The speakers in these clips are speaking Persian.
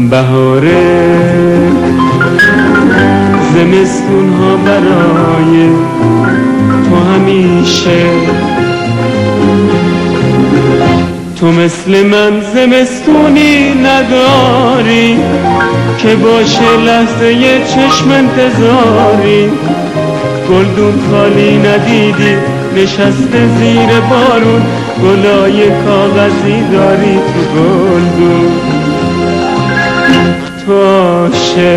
بهاره زمستون ها برای تو همیشه، تو مثل من زمستونی نداری که باشه لحظه چشم انتظاری. گلدون خالی ندیدی نشسته زیر بارون، گلای کاغذی داری تو گلدون. تو عاشق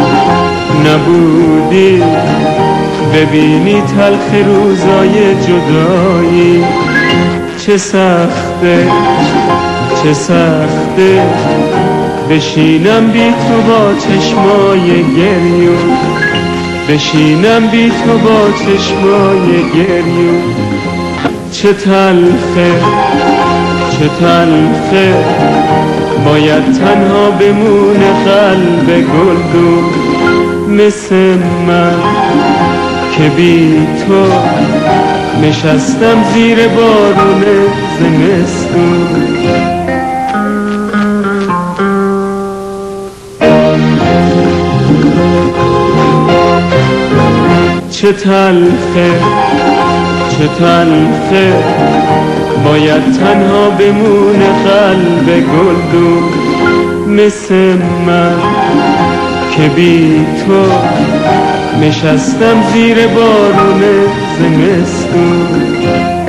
نبودی ببینی تلخ روزای جدایی. چه سخته چه سخته بشینم بی تو با چشمای گریون، بشینم بی تو با چشمای گریون. چه تلخه چه تلخه باید تنها بمونه قلب گلدون، مثل من که بی تو نشستم زیر بارون زمستون. چه تلخه چه تلخه باید تنها بمونه قلب گلدون، مثل من که بی تو نشستم زیر بارون زمستون.